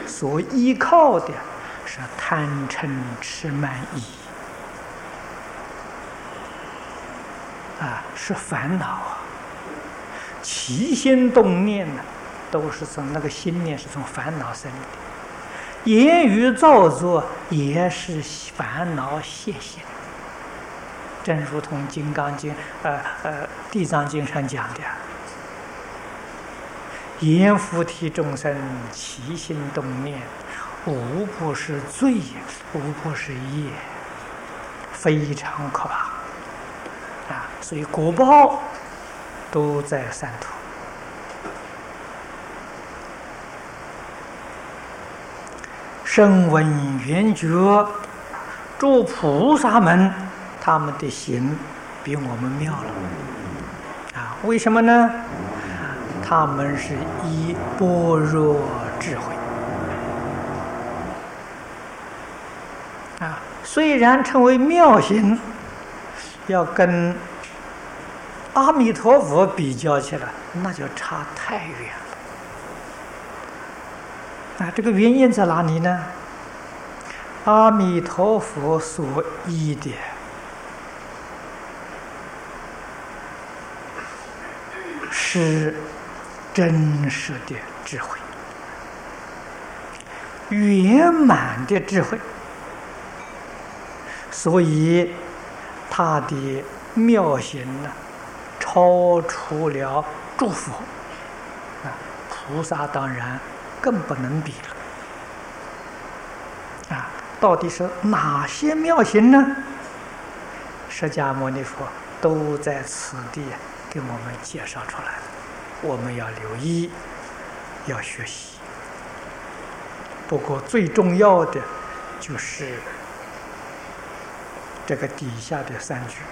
所依靠的是贪嗔痴慢疑是烦恼起心动念呢，都是从那个心念是从烦恼生的，言语造作也是烦恼现行。正如同《金刚经》地藏经上讲的，言浮提众生起心动念，无不是罪，无不是业，非常可怕所以果报都在三途。声闻缘觉诸菩萨们，他们的行比我们妙了为什么呢？他们是依般若智慧虽然称为妙行，要跟阿弥陀佛比较起来，那就差太远了这个原因在哪里呢？阿弥陀佛所依的是真实的智慧，圆满的智慧，所以他的妙行呢，超出了诸佛菩萨，当然更不能比了到底是哪些妙行呢？释迦牟尼佛都在此地给我们介绍出来了，我们要留意，要学习。不过最重要的就是这个底下的3句：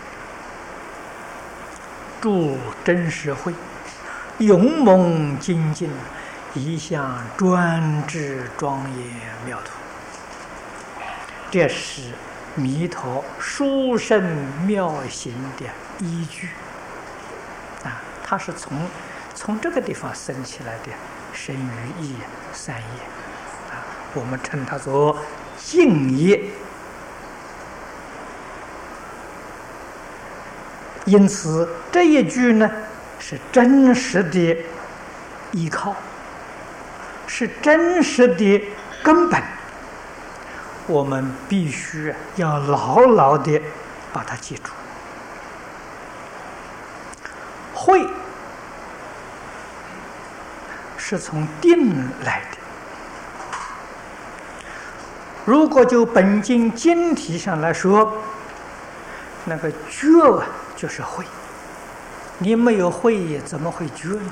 诸真实慧，勇猛精进，一向专制庄严妙土。这是弥陀殊胜妙行的依据它是从这个地方生起来的身语意三业我们称它做净业。因此这一句呢，是真实的依靠，是真实的根本，我们必须要牢牢地把它记住。慧是从定来的，如果就本经经题上来说，那个觉就是慧，你没有慧怎么会觉呢？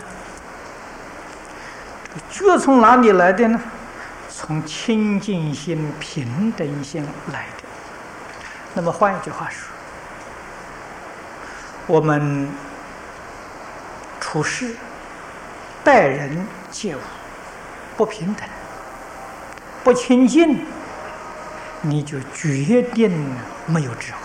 觉从哪里来的呢？从清净心、平等心来的。那么换一句话说，我们处事待人接物不平等、不清净，你就决定没有智慧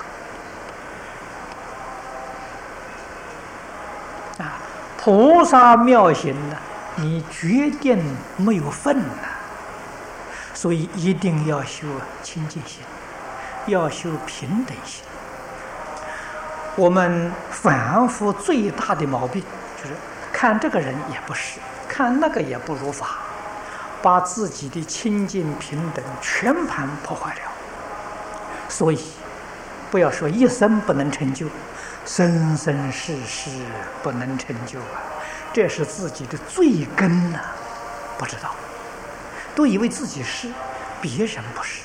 菩萨妙行呢，你决定没有份所以一定要修清净心，要修平等心。我们凡夫最大的毛病就是看这个人也不是，看那个也不如法，把自己的清净平等全盘破坏了。所以不要说一生不能成就，生生世世不能成就这是自己的罪根不知道，都以为自己是，别人不是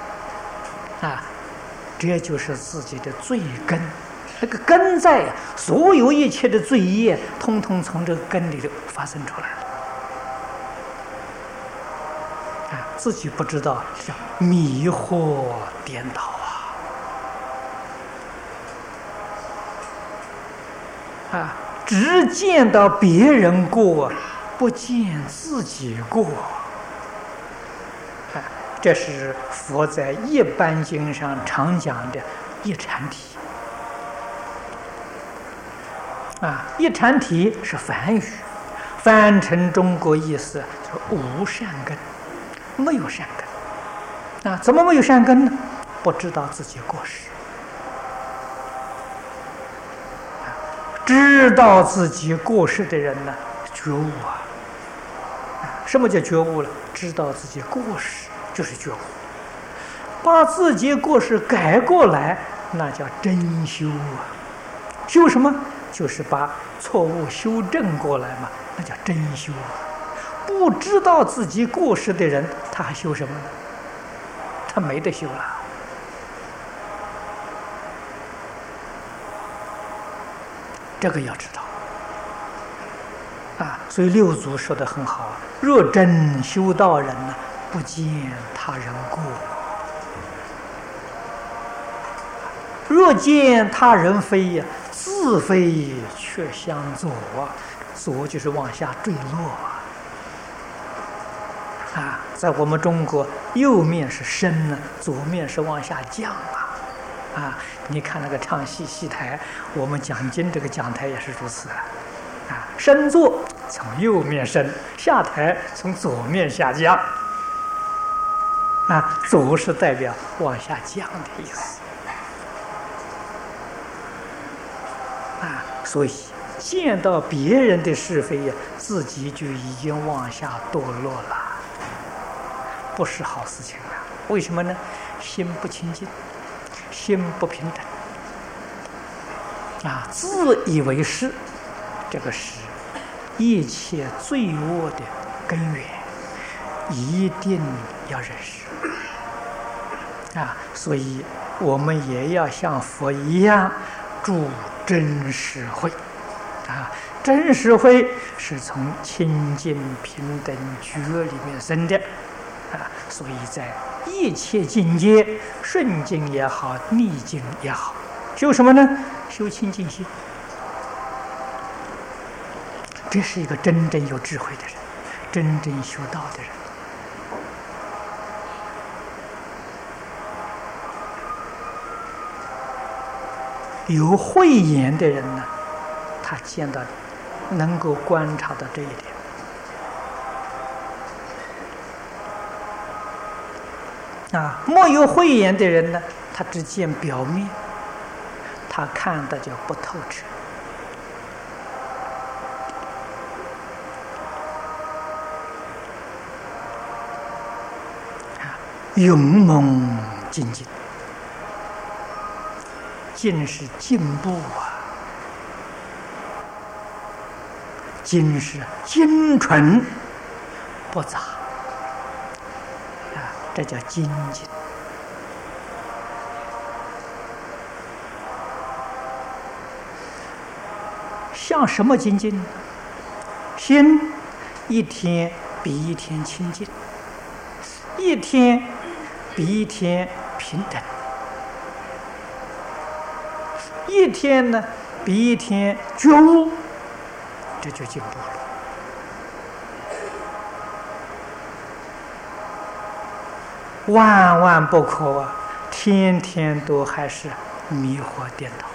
这就是自己的罪根。那个根在，所有一切的罪业通通从这个根里头发生出来了自己不知道，叫迷惑颠倒只见到别人过，不见自己过这是佛在一般经上常讲的一禅体一禅体是梵语，翻成中国意思就是无善根， 没有善根。怎么没有善根呢？不知道自己过失。知道自己过失的人呢，觉悟啊。什么叫觉悟了？知道自己过失就是觉悟，把自己过失改过来，那叫真修啊。修什么？就是把错误修正过来嘛，那叫真修啊。不知道自己过失的人，他还修什么呢？他没得修了。这个要知道所以六祖说得很好：若真修道人呢，不见他人过；若见他人非呀，自非却相左左就是往下坠落在我们中国，右面是升呢，左面是往下降你看那个唱戏戏台，我们讲经这个讲台也是如此升座从右面升，下台从左面下降左是代表往下降的意思所以见到别人的是非呀，自己就已经往下堕落了，不是好事情为什么呢？心不清净，心不平等自以为是，这个是一切罪恶的根源，一定要认识所以我们也要像佛一样住真实慧真实慧是从清净平等觉里面生的所以在一切境界，顺境也好，逆境也好，修什么呢？修清净心。这是一个真正有智慧的人，真正修道的人。有慧眼的人呢，他见到能够观察到这一点没有慧眼的人呢，他只见表面，他看的就不透彻勇猛精进，进是进步精是精纯不杂这叫精进像什么精进呢？心一天比一天清净，一天比一天平等，一天呢比一天觉悟，这就进步了。万万不可天天都还是迷惑颠倒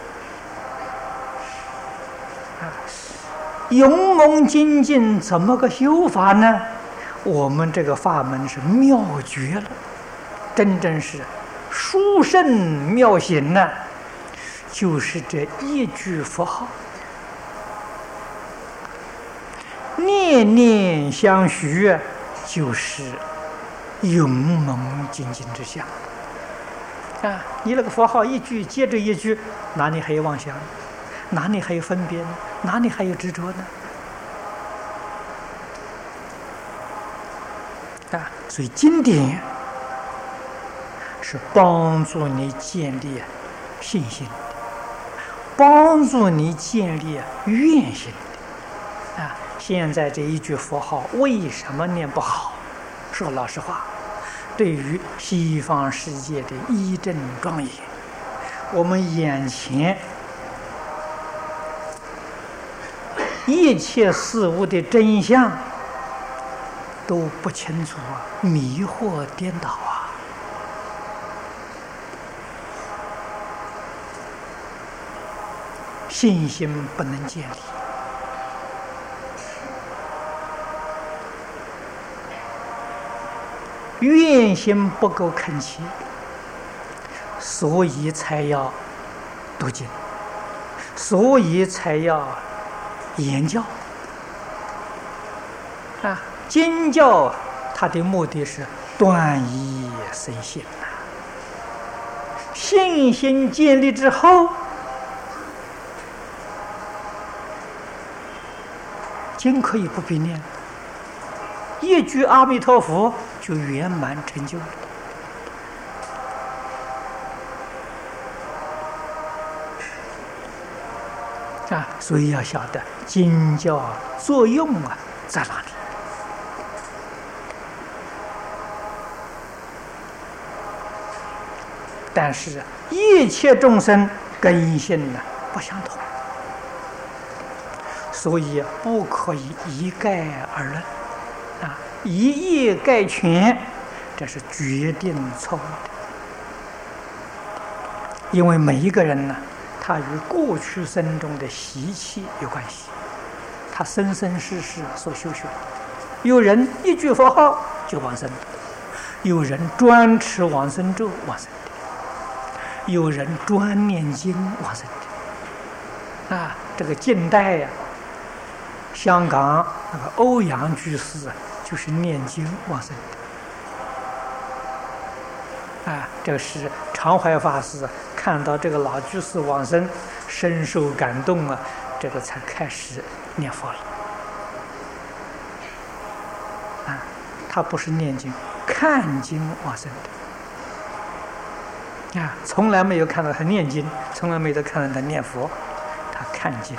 勇猛精进怎么个修法呢？我们这个法门是妙绝了，真正是殊胜妙行呢，就是这一句佛号，念念相续，就是勇猛精进之相你那个佛号一句接着一句，哪里还有妄想？哪里还有分别呢？哪里还有执着呢？所以经典是帮助你建立信心的，帮助你建立愿心的现在这一句佛号为什么念不好？说老实话，对于西方世界的一正庄严，我们眼前一切事物的真相都不清楚迷惑颠倒信心不能建立。 愿心不够恳切，所以才要读经，所以才要言教。经教它的目的是断疑生信呐。信心建立之后，经可以不必念，一句阿弥陀佛就圆满成就了。所以要晓得经教作用在哪里。但是一切众生根性不相同，所以不可以一概而论一叶概全，这是决定错误的。因为每一个人他与过去生中的习气有关系，他生生世世所修学。有人一句佛号就往生，有人专持往生咒往生，有人专念经往生的。这个近代香港那个欧阳居士就是念经往生的。这是常怀法师看到这个老居士往生，深受感动这个才开始念佛了。他不是念经，看经往生的。从来没有看到他念经，从来没有看到他念佛，他看经。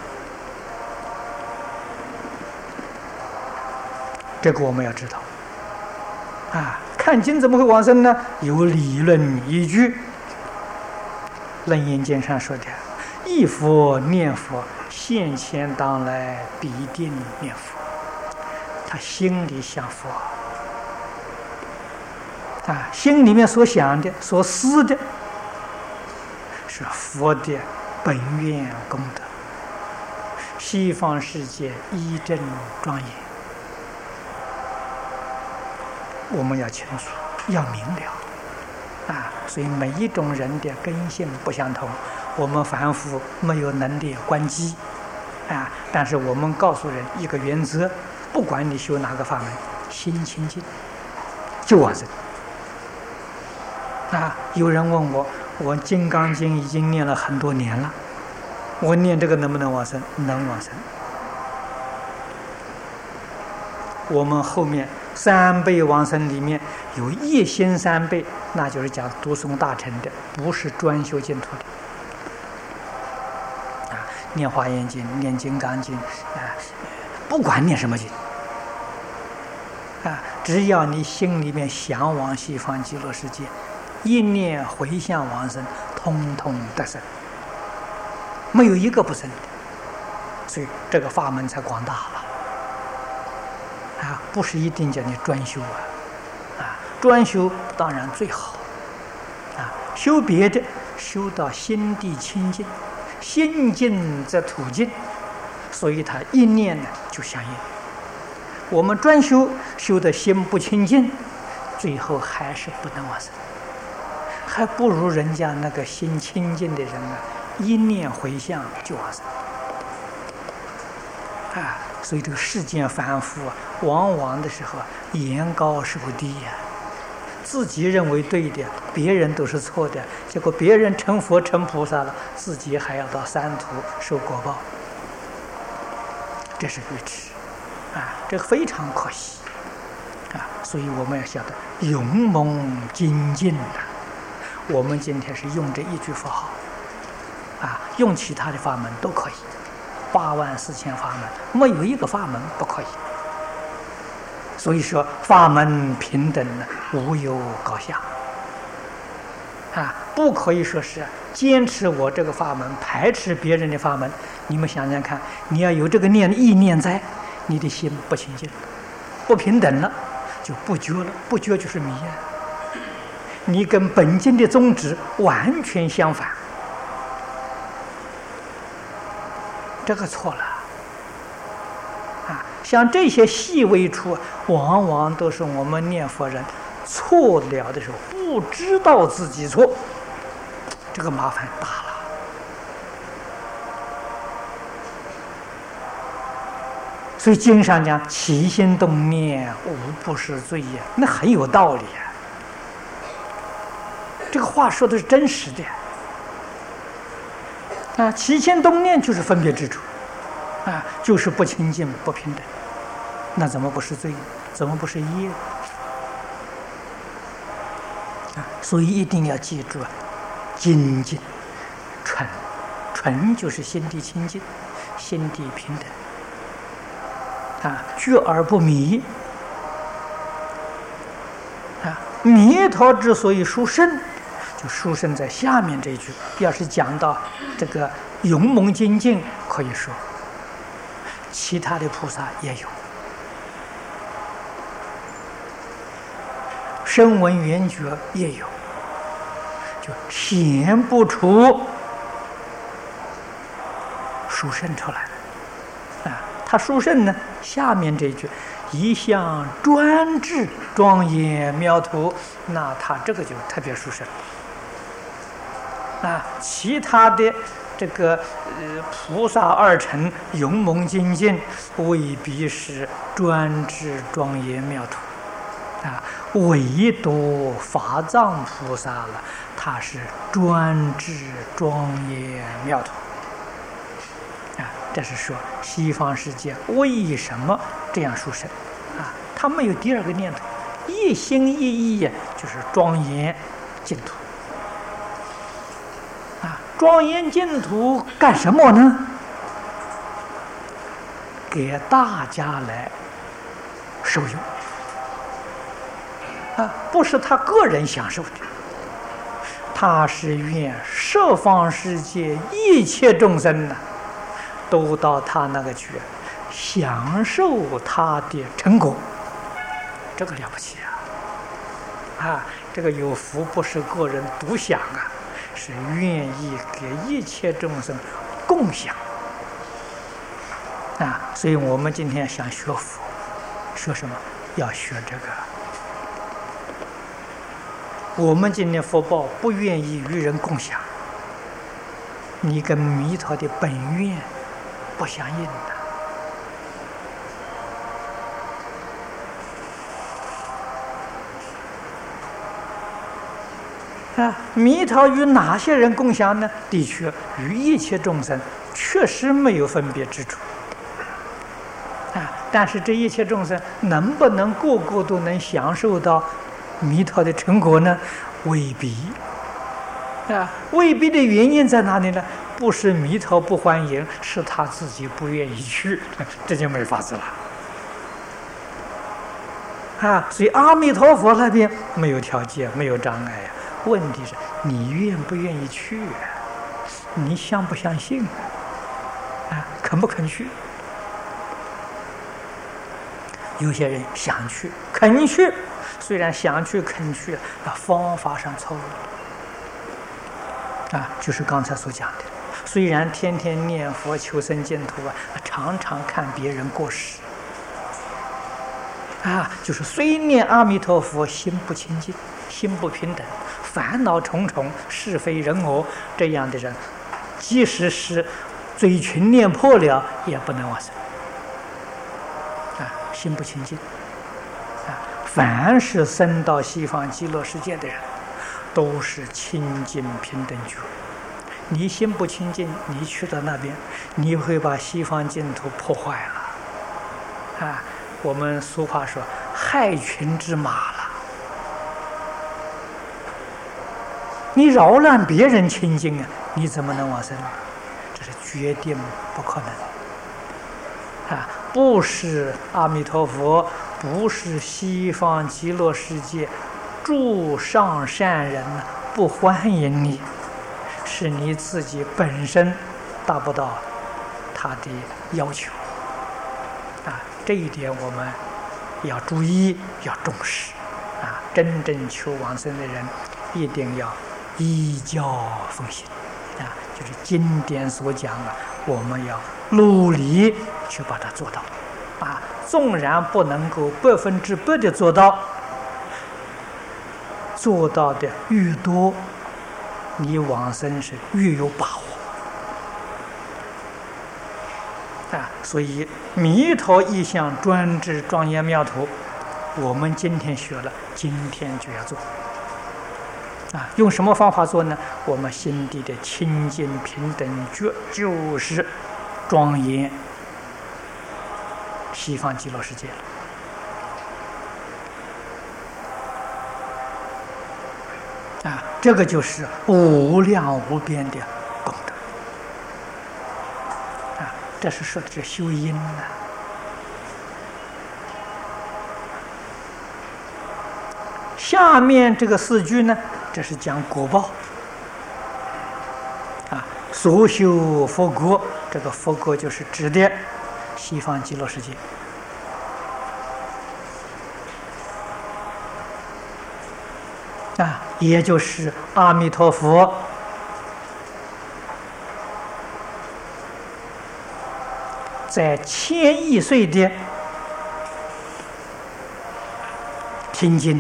这个我们要知道。看经怎么会往生呢？有理论依据。《楞严经》上说的：“一佛念佛，现前当来必定念佛。”他心里想佛。心里面所想的、所思的，是佛的本愿功德。西方世界一真庄严，我们要清楚，要明了。所以每一种人的根性不相同，我们凡夫没有能力关机。但是我们告诉人一个原则：不管你修哪个法门，心清净就往生。有人问我，我《金刚经》已经念了很多年了，我念这个能不能往生？能往生。我们后面3辈往生里面有一心3辈，那就是讲读诵大乘的，不是专修净土的。念华严经、念金刚经不管念什么经只要你心里面向往西方极乐世界，一念回向往生，通通得生，没有一个不生的。所以这个法门才广大了。不是一定叫你专修专修当然最好修别的，修到心地清净，心净则土净，所以他一念就相应。我们专修的心不清净，最后还是不能往生，还不如人家那个心清净的人一念回向就往生。所以这个世间凡夫往往的时候眼高手低自己认为对的，别人都是错的，结果别人成佛成菩萨了，自己还要到三途受果报，这是愚痴这个非常可惜所以我们要晓得勇猛精进我们今天是用这一句佛号用其他的法门都可以，84000法门，没有一个法门不可以。所以说法门平等无有高下不可以说是坚持我这个法门，排斥别人的法门。你们想想看，你要有这个意念在，你的心不清净，不平等了，就不觉了，不觉就是迷你跟本经的宗旨完全相反，这个错了像这些细微处，往往都是我们念佛人错了的时候不知道自己错，这个麻烦大了。所以经上讲起心动念无不是罪业，那很有道理啊。这个话说的是真实的啊，起心动念就是分别之处啊，就是不清净不平等，那怎么不是罪？怎么不是业啊？所以一定要记住啊，精进纯，纯就是心地清净，心地平等啊，觉而不迷啊。弥陀之所以殊胜，就殊胜在下面这一句。要是讲到这个勇猛精进，可以说其他的菩萨也有，声闻缘觉也有，就显不出殊胜出来了啊。他殊胜呢，下面这一句一向专制庄严妙土，那他这个就特别殊胜啊。其他的这个菩萨二乘勇猛精进，未必是专制庄严妙土啊，唯独法藏菩萨了，他是专制庄严妙土啊。这是说西方世界为什么这样殊胜啊？他没有第二个念头，一心一意呀，就是庄严净土啊。庄严净土干什么呢？给大家来受用啊，不是他个人享受的，他是愿十方世界一切众生呢，都到他那个去享受他的成果，这个了不起啊！啊，这个有福不是个人独享啊，是愿意给一切众生共享啊！所以我们今天想学佛，学什么？要学这个。我们今天福报不愿意与人共享，你跟弥陀的本愿不相应的啊！弥陀与哪些人共享呢？的确，与一切众生确实没有分别之处啊！但是这一切众生能不能个个都能享受到弥陀的成果呢？未必啊！未必的原因在哪里呢？不是弥陀不欢迎，是他自己不愿意去，这就没法子了啊！所以阿弥陀佛那边没有条件，没有障碍呀。问题是你愿不愿意去啊？你相不相信啊？肯不肯去？有些人想去，肯去，虽然想去肯去，那方法上错误啊，就是刚才所讲的。虽然天天念佛求生净土啊，常常看别人过世啊，就是虽念阿弥陀佛，心不清净，心不平等，烦恼重重，是非人我，这样的人，即使是嘴群念破了，也不能往生啊，心不清净啊。凡是生到西方极乐世界的人，都是清净平等觉。你心不清净，你去到那边，你会把西方净土破坏了啊！我们俗话说害群之马了，你扰乱别人清净啊，你怎么能往生？这是决定不可能啊！不是阿弥陀佛，不是西方极乐世界诸上善人不欢迎你，是你自己本身达不到他的要求啊！这一点我们要注意，要重视啊！真正求往生的人，一定要依教奉行啊！就是经典所讲啊，我们要努力去把它做到啊！纵然不能够100%的做到， 做到的越多，你往生是越有把握。所以弥陀一向专制庄严妙土，我们今天学了，今天就要做。用什么方法做呢？我们心地的清净平等觉，就是庄严西方极乐世界了。这个就是无量无边的功德。这是说的是修因呢。下面这个4句呢，这是讲果报。所修佛国，这个佛国就是指的西方极乐世界。也就是阿弥陀佛在1000亿岁的听经、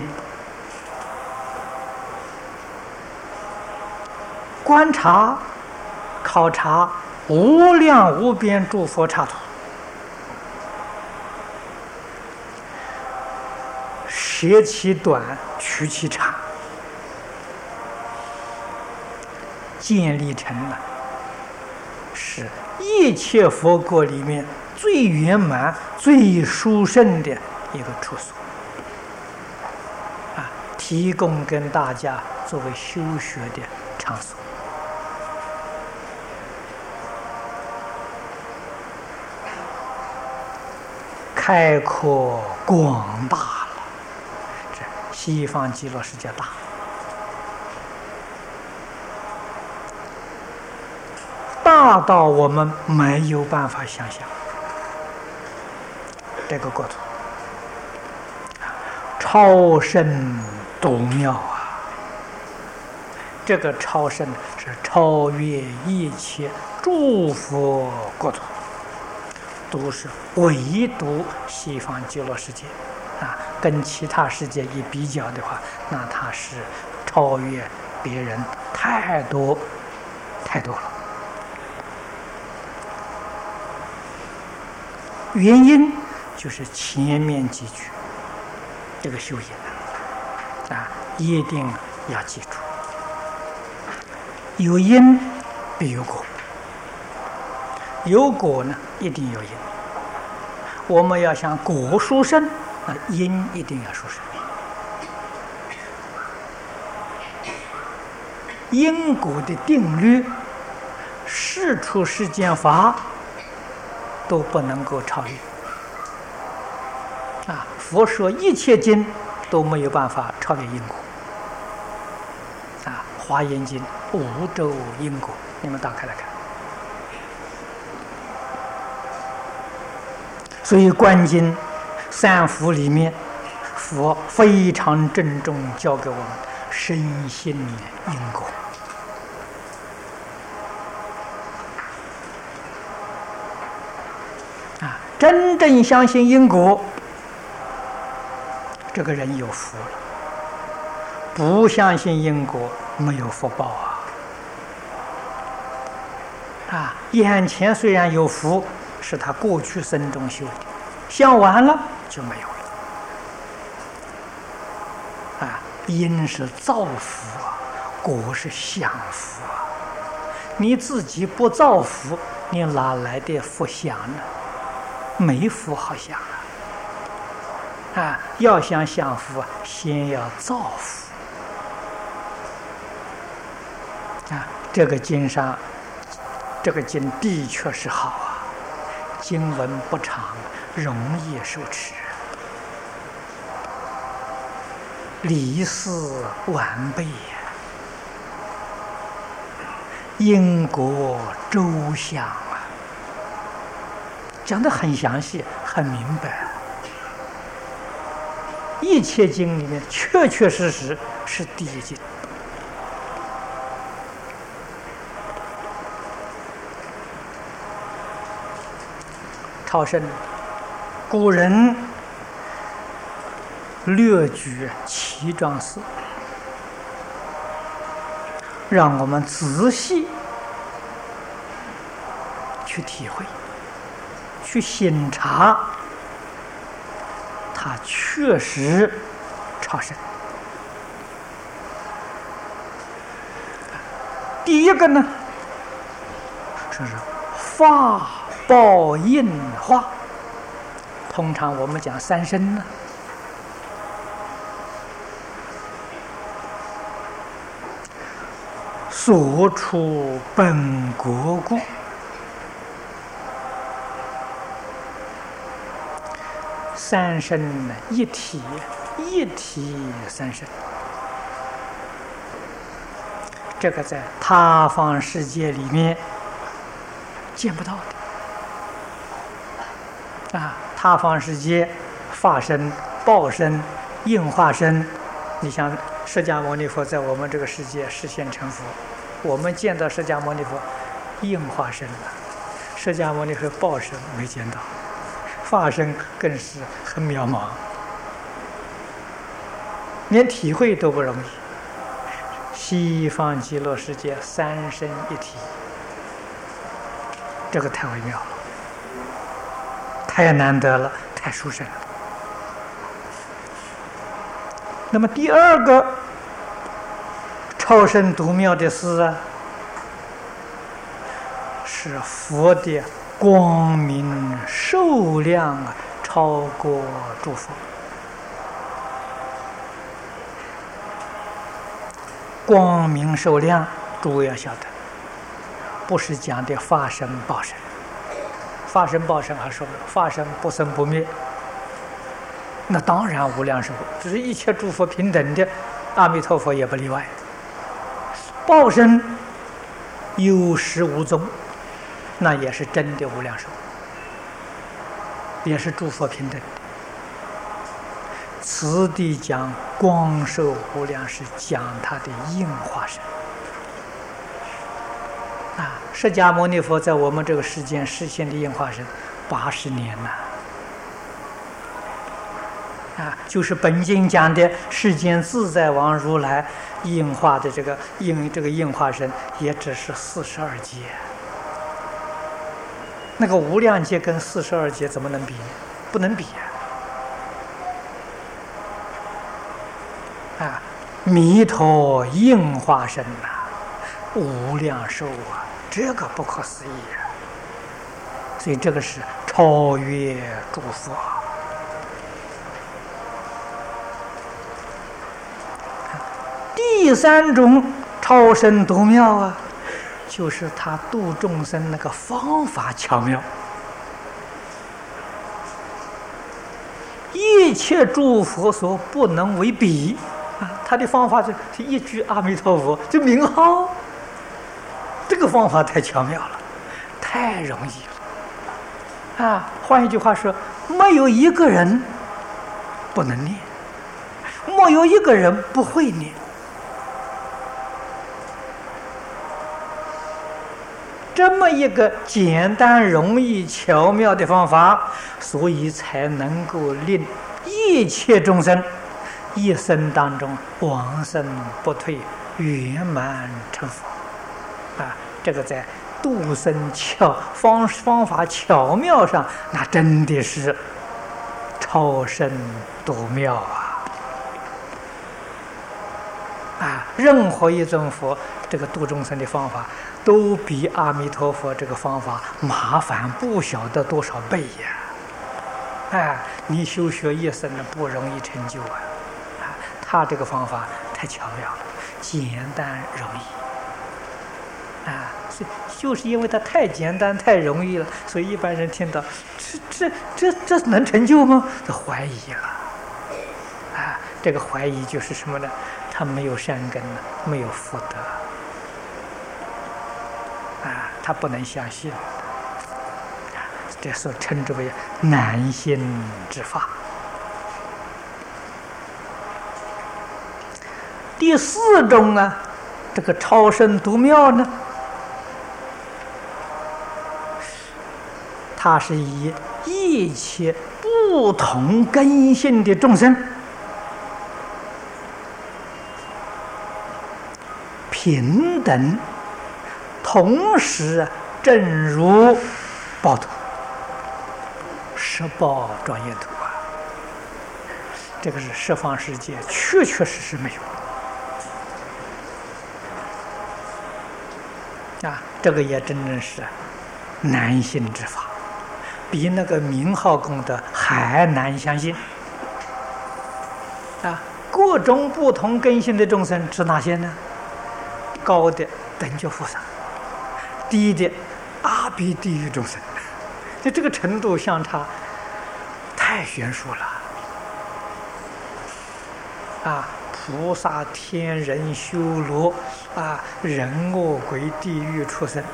观察、考察无量无边诸佛刹土，舍其短，取其长，建立成了是一切佛国里面最圆满、最殊胜的一个处所，提供跟大家作为修学的场所。开阔广大了，这西方极乐世界大。大到我们没有办法想象，这个国土超胜独妙这个超胜是超越一切诸佛国土，都是唯独西方极乐世界跟其他世界一比较的话，那它是超越别人太多太多了。原因就是前面几句这个修因一定要记住，有因必有果，有果呢一定有因。我们要想果殊胜，那因一定要殊胜。因果的定律，世出世间法都不能够超越佛说一切经都没有办法超越因果华严经五洲因果，你们打开来看。所以观经三福里面，佛非常郑重教给我们深信因果。真正相信因果，这个人有福了；不相信因果，没有福报眼前虽然有福，是他过去生中修的，享完了就没有了。因是造福果是享福你自己不造福，你哪来的福享呢？没福好享要想享福先要造福这个经上，这个经的确是好经文不长，容易受持，理事完备因果周详讲得很详细，很明白。一切经里面确确实实是第一经。超胜，古人略举其壮士让我们仔细去体会、去审查，它确实超生。第一个呢，这是法报应化。通常我们讲三生呢，所处本国故，三生呢一体，一体三生。这个在他方世界里面见不到的啊！他方世界法身、报身、应化身，你像释迦牟尼佛在我们这个世界实现成佛，我们见到释迦牟尼佛应化身了，释迦牟尼佛报身没见到，法身更是很渺茫，连体会都不容易。西方极乐世界三身一体，这个太微妙了，太难得了，太殊胜了。那么第二个超生独妙的事啊，是佛的光明寿量啊，超过诸佛。光明寿量，诸位要晓得，不是讲的法身报身。法身报身还说了，法身不生不灭，那当然无量寿，只是一切诸佛平等的，阿弥陀佛也不例外。报身有始无终，那也是真的无量寿，也是诸佛平等的。此地讲光寿无量，是讲他的应化身啊。释迦牟尼佛在我们这个世间实现的应化身80年了啊，就是本经讲的世间自在王如来应化的这个应化身，也只是42劫。那个无量劫跟42劫怎么能比呢？不能比啊！弥陀应化身呐，无量寿啊，这个不可思议啊！所以这个是超越诸佛。第三种超生独妙啊，就是他度众生那个方法巧妙，一切诸佛所不能为比。他的方法是一句阿弥陀佛，这名号，这个方法太巧妙了，太容易了啊！换一句话说，没有一个人不能念，没有一个人不会念。这么一个简单、容易、巧妙的方法，所以才能够令一切众生一生当中往生不退，圆满成佛啊！这个在度生方法巧妙上，那真的是超生独妙啊！任何一尊佛这个度众生的方法，都比阿弥陀佛这个方法麻烦不晓得多少倍呀！你修学一生呢不容易成就啊！他这个方法太巧妙了，简单容易啊！就是因为它太简单太容易了，所以一般人听到这能成就吗？都怀疑了啊！这个怀疑就是什么呢？他没有善根，没有福德啊，他不能相信，这所称之为难信之法。第四种啊，这个超生独妙呢，它是以一切不同根性的众生平等，同时正如报土，十报庄严土啊！这个是十方世界确确实实没有啊！这个也真正是难信之法，比那个名号功德还难相信啊！各种不同根性的众生是哪些呢？高的等觉菩萨，低的阿鼻地狱众生，就这个程度相差太悬殊了啊！菩萨、天人、修罗啊，人恶鬼、地狱、畜生，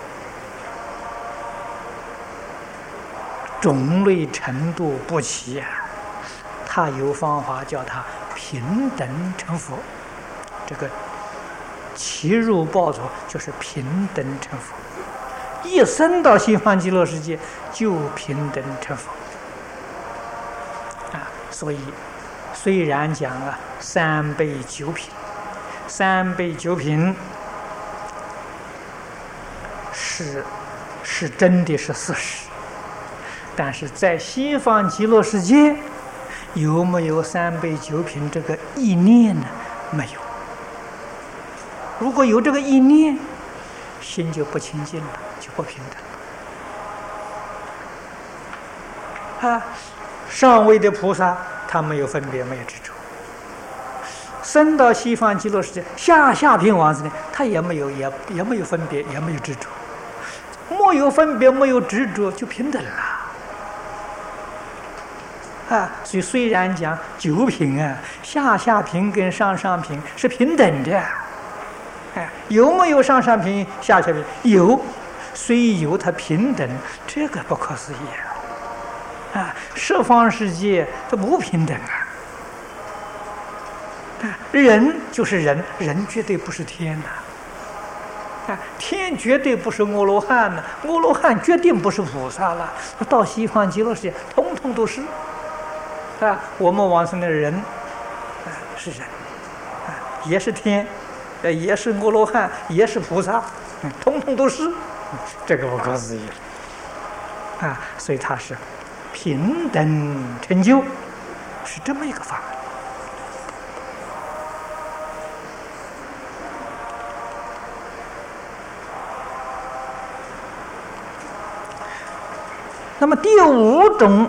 种类程度不齐啊！他有方法叫他平等成佛，这个其入报土就是平等成佛，一生到西方极乐世界就平等成佛啊！所以虽然讲啊三倍九品，三倍九品是真的是事实，但是在西方极乐世界有没有三倍九品这个意念呢？没有。如果有这个意念，心就不清净了，就不平等啊！上位的菩萨他没有分别，没有执着；升到西方极乐世界，下品王子呢，他也没有分别，也没有执着，没有分别，没有执着，就平等了啊！所以虽然讲九品啊，下品跟上品是平等的。哎，有没有上品下品？有，虽有它平等，这个不可思议啊！十方世界它不平等啊！人就是人，人绝对不是天呐！天绝对不是阿罗汉呐，阿罗汉决定不是菩萨了。到西方极乐世界，通通都是啊！我们往生的人是人也是天。也是阿罗汉，也是菩萨，通通都是，这个不可思议啊！所以它是平等成就，是这么一个法门。那么第五种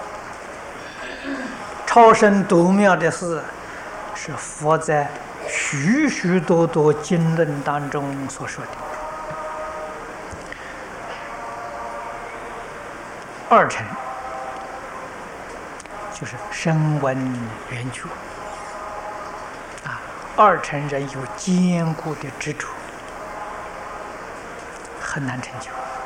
超生独妙的事，是佛在许许多多经论当中所说的二乘，就是声闻缘觉啊。二乘人有坚固的执着，很难成就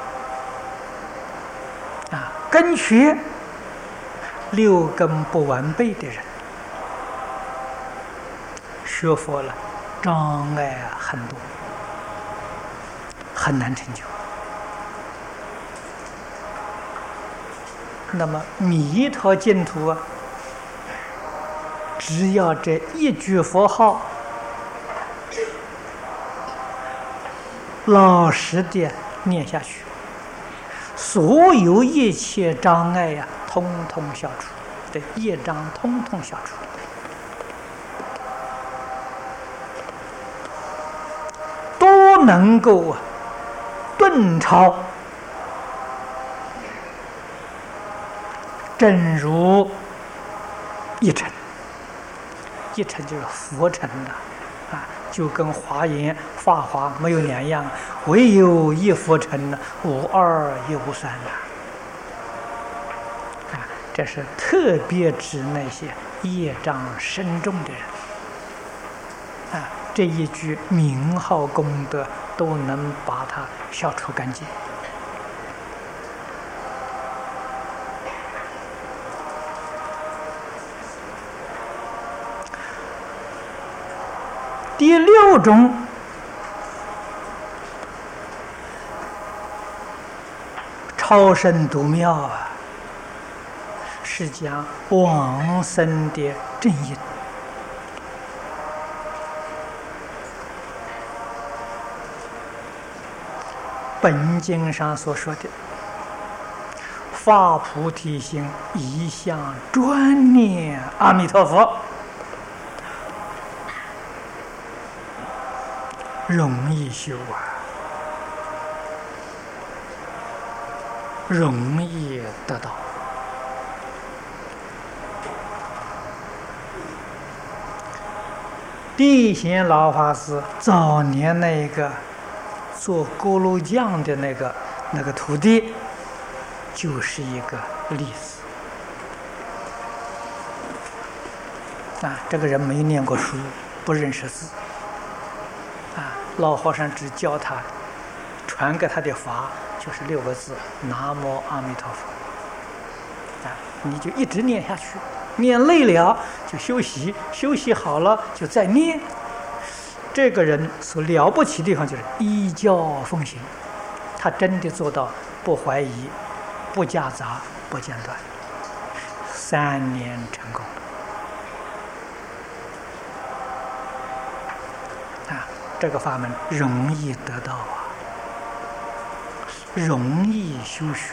啊。根缺六根不完备的人，学佛了，障碍很多，很难成就。那么弥陀净土啊，只要这一句佛号，老实的念下去，所有一切障碍呀，通通消除，这业障通通消除。能够顿超，正如一乘，一乘就是佛乘的啊，就跟华严、法华没有两样，唯有一佛乘呢，无二也无三啊。这是特别指那些业障深重的人啊。这一句名号功德都能把它消除干净。第六种超生独妙啊，是讲往生的正因。 本经上所说的发菩提心，一向专念阿弥陀佛，容易修啊，容易得到。地贤老法师早年那个做锅炉匠的那个徒弟，就是一个例子啊。这个人没念过书，不认识字啊，老和尚只教他，传给他的法就是6个字：南无阿弥陀佛啊，你就一直念下去。念累了就休息，休息好了就再念。这个人所了不起的地方就是依教奉行，他真的做到不怀疑、不夹杂、不间断，3年成功啊！这个法门容易得到啊，容易修学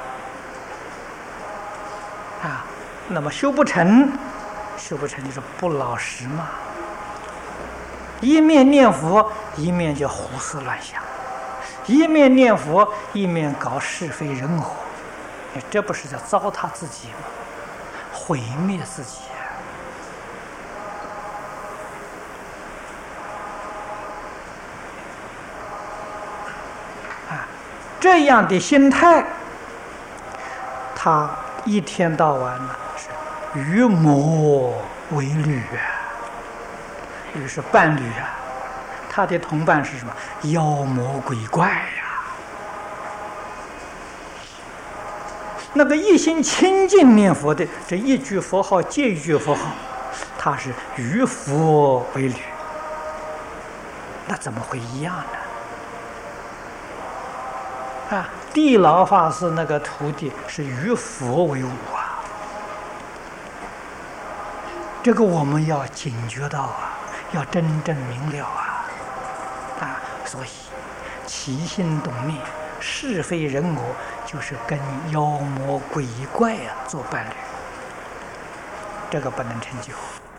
啊。那么修不成就是不老实嘛。一面念佛，一面就胡思乱想；一面念佛，一面搞是非人我。这不是在糟蹋自己吗？毁灭自己啊！这样的心态，他一天到晚呢是与魔为侣啊，侣是伴侣啊，他的同伴是什么？妖魔鬼怪呀。那个一心清净念佛的，这一句佛号接一句佛号，他是与佛为侣，那怎么会一样呢？啊，地老法师那个徒弟是与佛为伍啊，这个我们要警觉到啊，要真正明了啊，所以起心动念、是非人我，就是跟妖魔鬼怪做伴侣，这个不能成就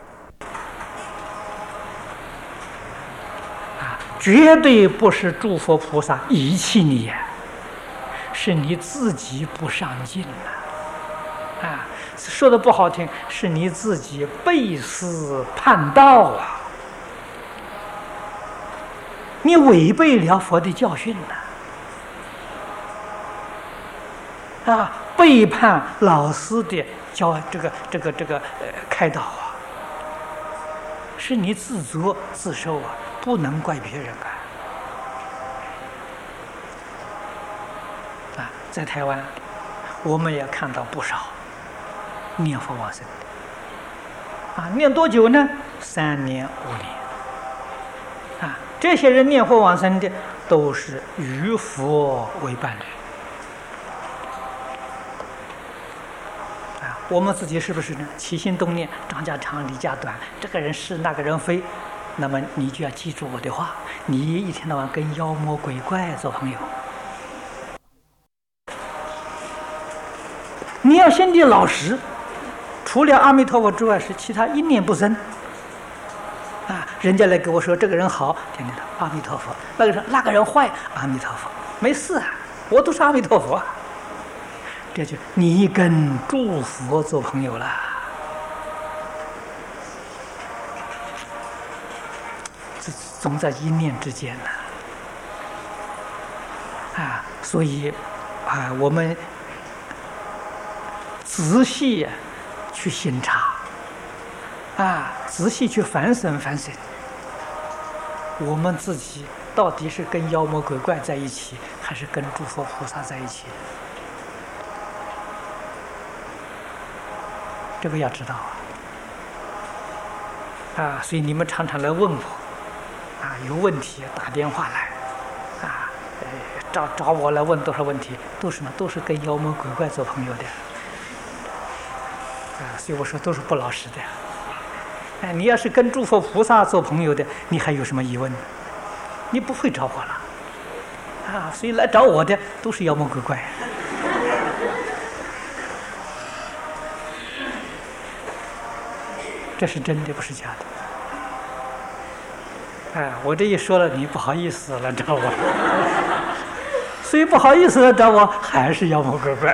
啊，绝对不是诸佛菩萨遗弃你呀。是你自己不上进了啊！说的不好听，是你自己背思叛道啊！你违背了佛的教训了啊！背叛老师的教开导啊！是你自作自受啊！不能怪别人啊！在台湾，我们也看到不少念佛往生的啊，念多久呢？3年5年啊，这些人念佛往生的都是与佛为伴侣啊。我们自己是不是呢？起心动念，张家长李家短，这个人是那个人非，那么你就要记住我的话，你一天到晚跟妖魔鬼怪做朋友。你要心地老实，除了阿弥陀佛之外，是其他一念不生啊！人家来给我说这个人好，天天的阿弥陀佛；那个人坏，阿弥陀佛，没事啊，我都是阿弥陀佛。这就你跟诸佛做朋友了，这总在一念之间呢啊！所以啊，我们仔细去审查啊，仔细去反省反省，我们自己到底是跟妖魔鬼怪在一起，还是跟诸佛菩萨在一起？这个要知道啊！所以你们常常来问我啊，有问题打电话来啊，找我来问多少问题，都是什么？都是跟妖魔鬼怪做朋友的。所以我说都是不老实的。哎，你要是跟诸佛菩萨做朋友的，你还有什么疑问呢？你不会找我了啊，所以来找我的都是妖魔鬼怪。这是真的，不是假的。哎，我这一说了，你不好意思来找我，所以不好意思来找我，还是妖魔鬼怪。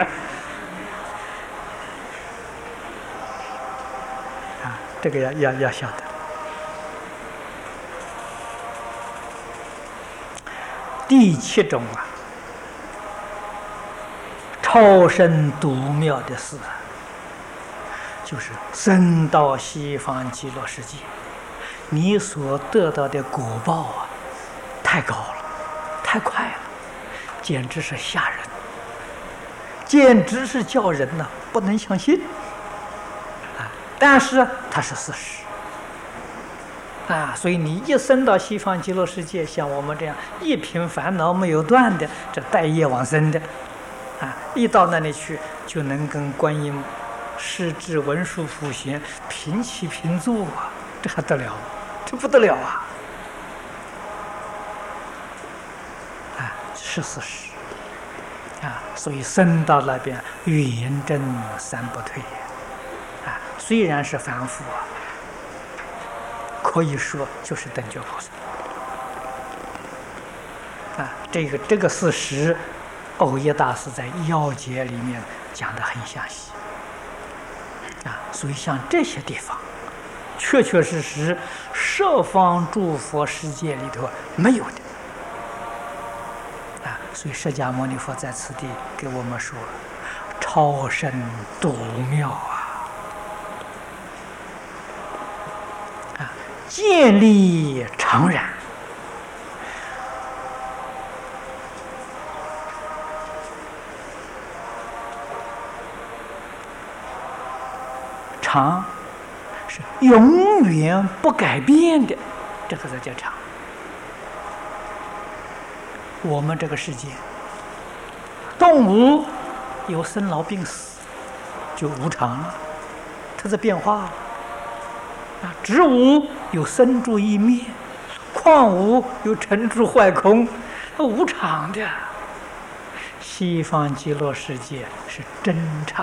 啊，这个要晓得。第7种啊，超生独妙的事啊，就是升到西方极乐世界，你所得到的果报啊，太高了，太快了，简直是吓人，简直是叫人呐不能相信啊！但是它是事实啊，所以你一生到西方极乐世界，像我们这样一品烦恼没有断的，这带业往生的啊，一到那里去就能跟观音、势至文殊普贤平起平坐啊，这还得了？这不得了啊！啊，是事实啊，所以生到那边圆正三不退啊，虽然是凡夫啊，可以说就是等觉菩萨啊。这个事实，藕益大师在《要解》里面讲得很详细啊。所以像这些地方，确确实实十方诸佛世界里头没有的啊。所以释迦牟尼佛在此地给我们说，超生独妙啊，建立常然。常是永远不改变的，这个才叫常。我们这个世界，动物有生老病死，就无常了，它在变化了。啊，植物有生住异灭，矿物有成住坏空，它无常的。西方极乐世界是真常。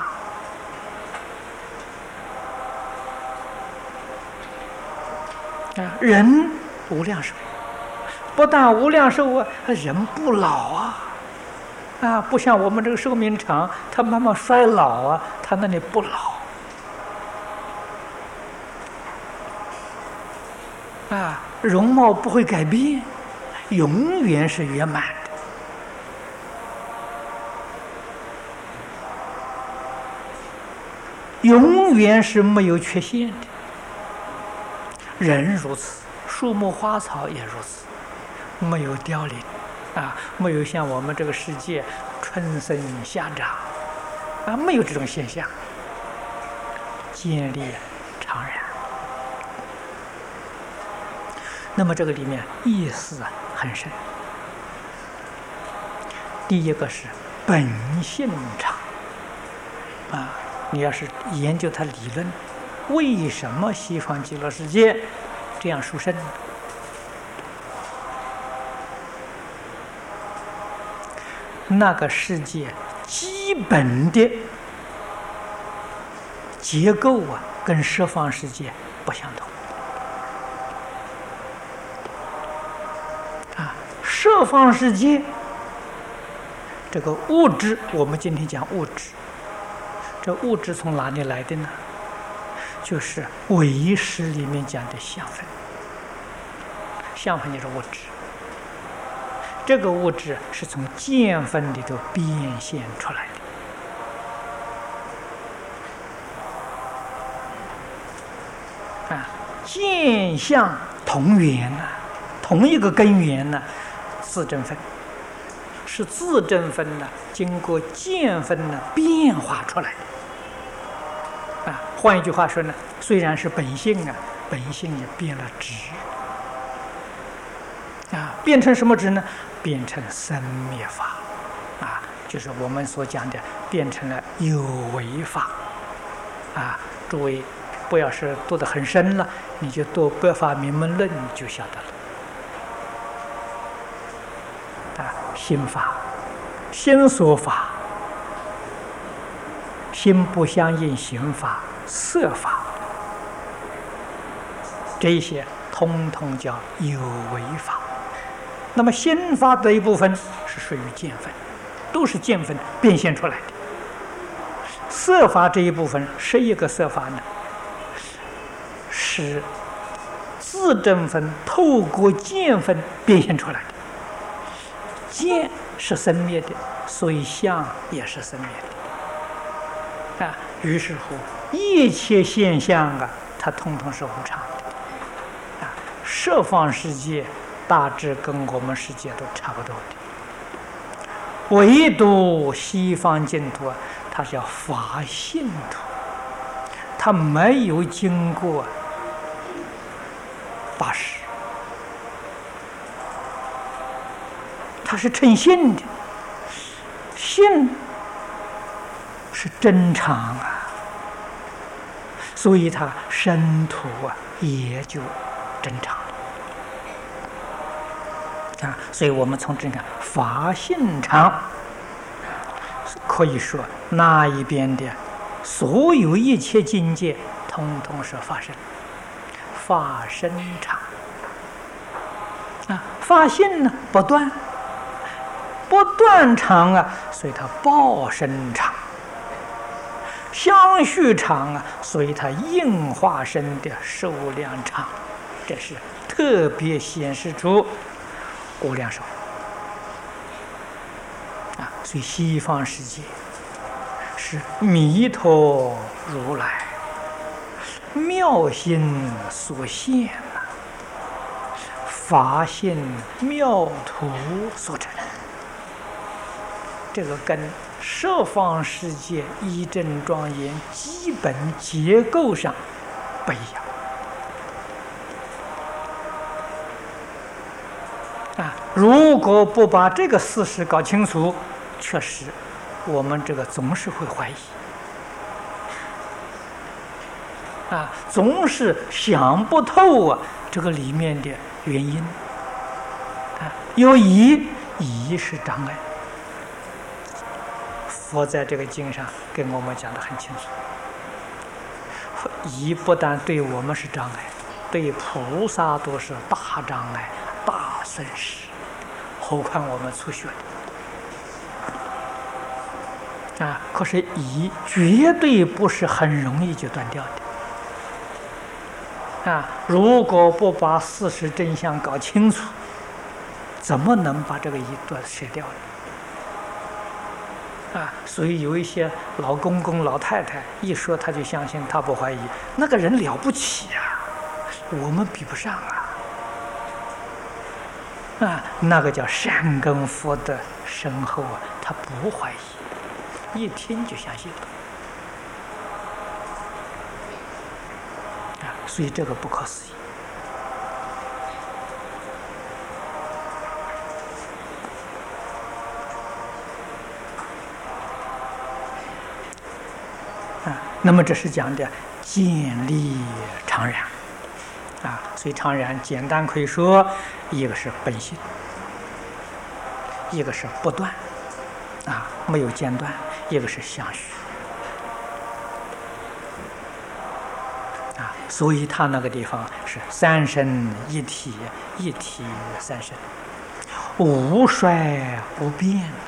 人无量寿，不但无量寿啊，人不老啊，不像我们这个寿命长，他慢慢衰老啊，他那里不老啊，容貌不会改变，永远是圆满的。永远是没有缺陷的。人如此，树木花草也如此，没有凋零啊，没有像我们这个世界春生夏长啊，没有这种现象。建立常然。那么这个里面意思很深。第一个是本性常啊，你要是研究它理论，为什么西方极乐世界这样殊胜呢？那个世界基本的结构啊，跟十方世界不相同啊。十方世界这个物质，我们今天讲物质，这物质从哪里来的呢？就是唯识里面讲的相分，相分就是物质。这个物质是从见分里头变现出来的啊，见相同源呐，同一个根源呐，自证分是自证分呢，经过见分呢变化出来的啊。换一句话说呢，虽然是本性啊，本性也变了质啊，变成什么质呢？变成生灭法啊，就是我们所讲的变成了有为法啊。诸位不要是读得很深了，你就读《百法明门论》就晓得了啊。 心法、心所法，心不相应行法、色法，这些通通叫有为法。那么心法的一部分是属于见分，都是见分变现出来的。色法这一部分是一个色法呢，是自证分透过见分变现出来的。见是生灭的，所以相也是生灭的啊。于是乎，一切现象啊，它通通是无常的啊。十方世界大致跟我们世界都差不多的，唯独西方净土啊，它叫法性土，它没有经过八识，它是称性的，性是真常啊，所以它身土啊也就真常啊。所以我们从这看法性常，可以说那一边的所有一切境界，通通是法身，法身常啊。法性呢不断，不断常啊，所以它报身常，相续常啊，所以它应化身的数量常。这是特别显示出无量寿啊。所以西方世界是弥陀如来妙心所现啊，法性妙土所成。这个跟十方世界一真庄严基本结构上不一样啊！如果不把这个事实搞清楚，确实我们这个总是会怀疑啊，总是想不透啊这个里面的原因啊。有疑，疑是障碍。佛在这个经上跟我们讲得很清楚，疑不但对我们是障碍，对菩萨都是大障碍、大损失，何况我们初学的啊！可是疑绝对不是很容易就断掉的啊！如果不把事实真相搞清楚，怎么能把这个疑断舍掉呢？啊，所以有一些老公公、老太太一说他就相信，他不怀疑，那个人了不起啊，我们比不上啊！啊，那个叫善根福德深厚啊，他不怀疑，一听就相信啊，所以这个不可思议。那么这是讲的建立常然啊，所以常然简单可以说，一个是本性，一个是不断啊，没有间断，一个是相续啊，所以他那个地方是三身一体，一体三身，无衰无变的。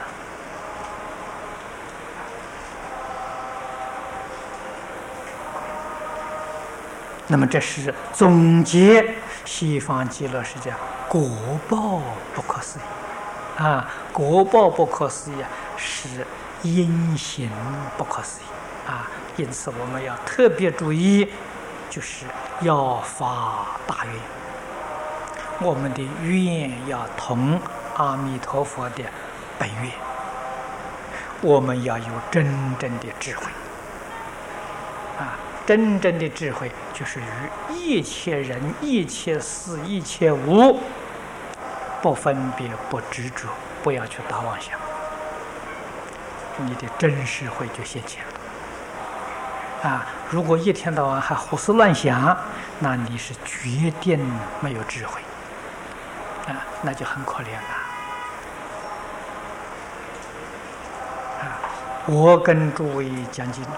那么这是总结西方极乐世界果报不可思议啊，果报不可思议是因行不可思议啊，因此我们要特别注意，就是要发大愿，我们的愿要同阿弥陀佛的本愿，我们要有真正的智慧啊。真正的智慧就是与一切人、一切事、一切物不分别、不执着，不要去打妄想，你的真实慧就现前了啊！如果一天到晚还胡思乱想，那你是决定没有智慧啊，那就很可怜了我跟诸位讲经，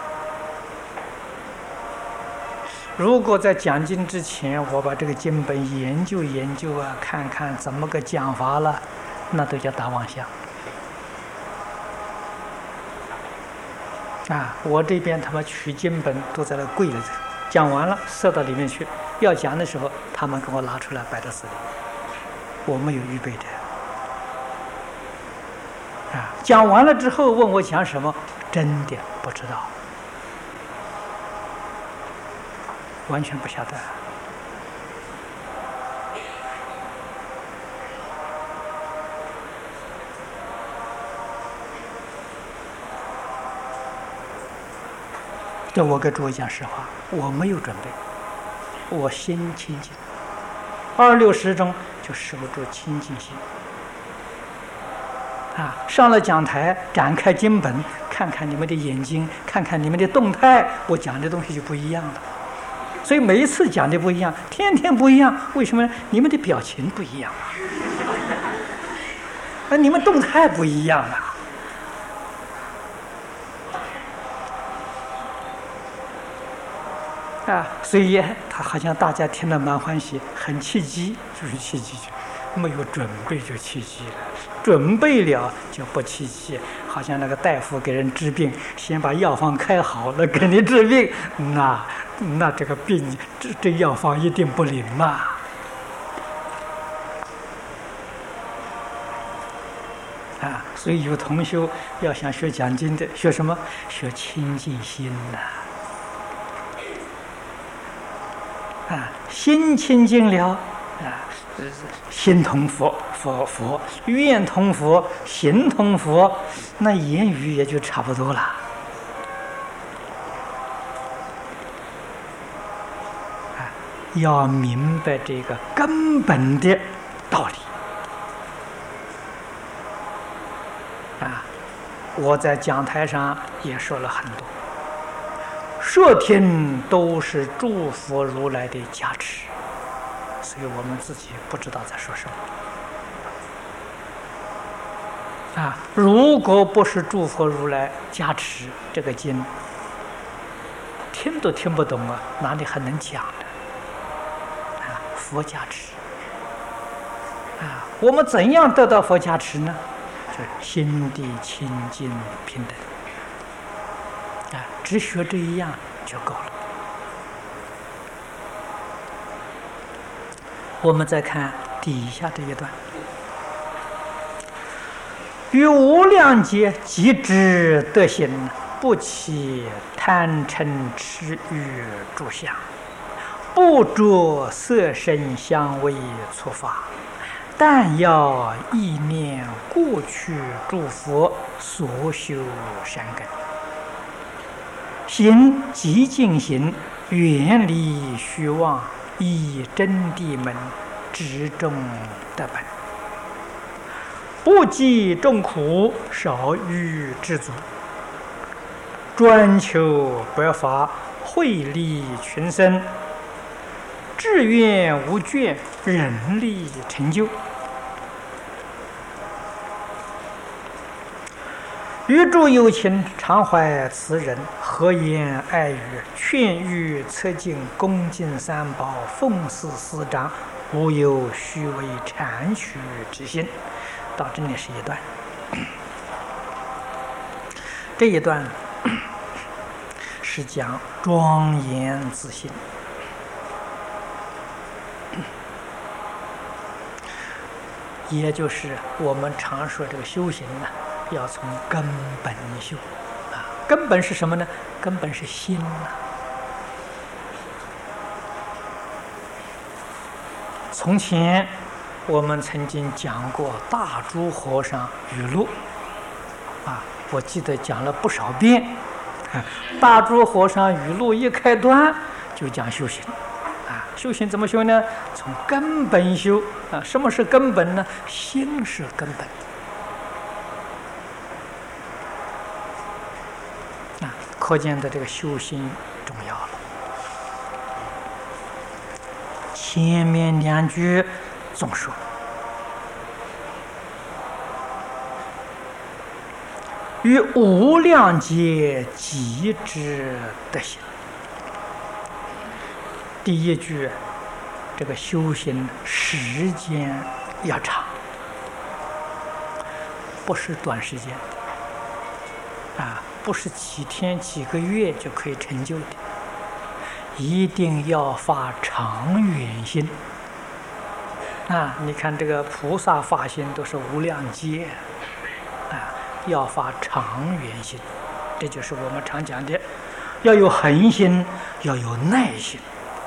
如果在讲经之前，我把这个经本研究研究啊，看看怎么个讲法了，那都叫大妄想。我这边他们取经本都在那柜子，讲完了塞到里面去，要讲的时候，他们给我拿出来摆到寺里，我没有预备的。讲完了之后问我讲什么，真的不知道，完全不晓得。这我跟诸位讲实话，我没有准备，我心清净，26时中就守住清净心。上了讲台，展开经本，看看你们的眼睛，看看你们的动态，我讲的东西就不一样了。所以每一次讲的不一样，天天不一样，为什么呢？你们的表情不一样你们动态不一样所以他好像大家听得蛮欢喜，很契机，就是契机，没有准备就契机了，准备了就不契机。好像那个大夫给人治病，先把药方开好了给你治病，那这个病这药方一定不灵嘛。所以有同修要想学讲经的，学什么？学清净心心清净了心同佛，愿同佛，行同佛，那言语也就差不多了。要明白这个根本的道理我在讲台上也说了很多，说听都是诸佛如来的加持，所以我们自己不知道在说什么如果不是诸佛如来加持，这个经听都听不懂哪里还能讲的佛加持我们怎样得到佛加持呢？就是心地清净平等只学这一样就够了。我们再看底下这一段，于无量劫即知德行，不起贪嗔痴欲诸相，不着色声香味触法，但要意念过去诸佛所修善根，行极净行，远离虚妄，以真谛门，直中得本，不计众苦，少欲知足，专求白法，惠利群生，志愿无倦，人力成就。余诸有情，常怀慈仁，和颜爱语，劝喻策进，恭敬三宝，奉事师长，无有虚伪谄虚之心。到这里是一段，这一段是讲庄严自信。也就是我们常说这个修行呢，要从根本修根本是什么呢？根本是心从前我们曾经讲过大珠和尚语录我记得讲了不少遍大珠和尚语录一开端就讲修行修行怎么修呢？从根本修什么是根本呢？心是根本可见的这个修行重要了。前面两句总说于无量劫极之德行。第一句，这个修行时间要长，不是短时间啊，不是几天几个月就可以成就的，一定要发长远心啊！你看这个菩萨发心都是无量劫啊，要发长远心，这就是我们常讲的，要有恒心，要有耐心，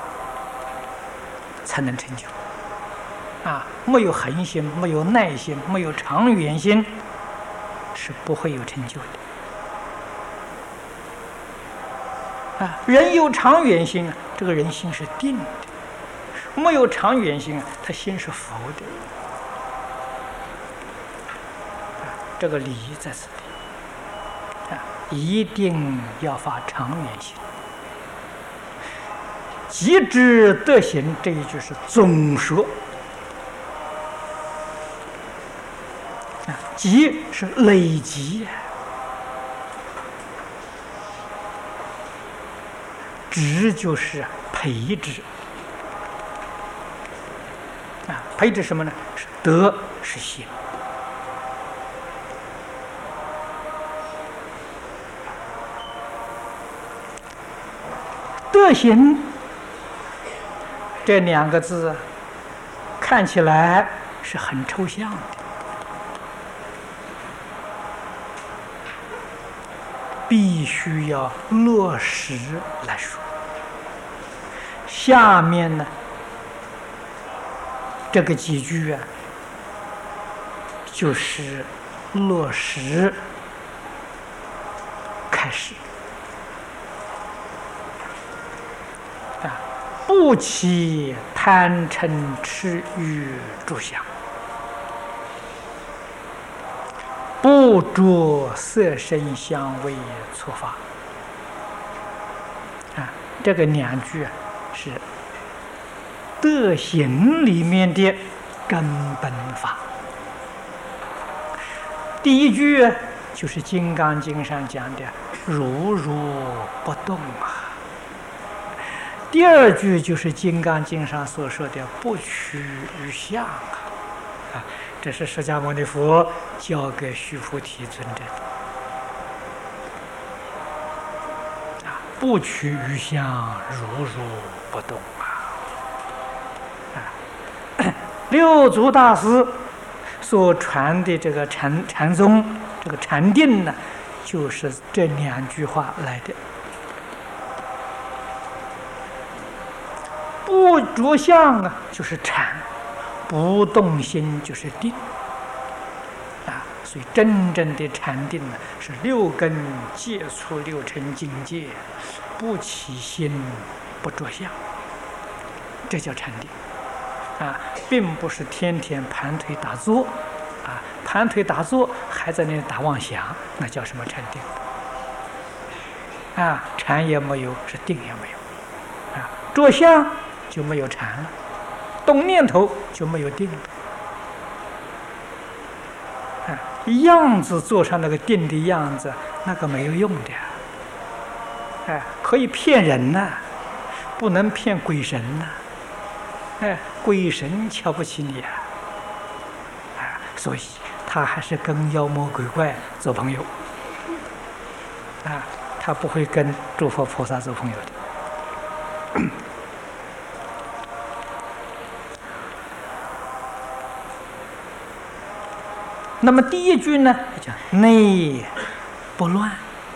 才能成就啊！没有恒心，没有耐心，没有长远心，是不会有成就的啊！人有长远心，这个人心是定的；没有长远心，他心是浮的。这个理在此地啊，一定要发长远心。极之德行这一句是总说啊，极是累积，知就是培植啊，培植什么呢？是德，是行。德行这两个字看起来是很抽象的，必须要落实来说。下面呢，这个几句啊，就是落实开始啊，不起贪嗔痴欲诸相，不着色声香味触法啊，这个两句啊是德行里面的根本法。第一句就是《金刚经》上讲的如如不动啊，第二句就是《金刚经》上所说的不取于相啊，这是释迦牟尼佛教给须菩提尊者的啊，不取于相，如如不动啊。六祖大师所传的这个禅宗，这个禅定呢，就是这两句话来的。不着相啊，就是禅；不动心就是定啊。所以真正的禅定呢，是六根接触六尘境界，不起心，不着相，这叫禅定啊，并不是天天盘腿打坐啊，盘腿打坐还在那里打妄想，那叫什么禅定啊？禅也没有，是定也没有啊。着相就没有禅了，动念头就没有定了啊。样子做上那个定的样子，那个没有用的哎，可以骗人呐，不能骗鬼神呐。哎，鬼神瞧不起你啊！所以他还是跟妖魔鬼怪做朋友啊，他不会跟诸佛菩萨做朋友的。那么第一句呢，叫内不乱。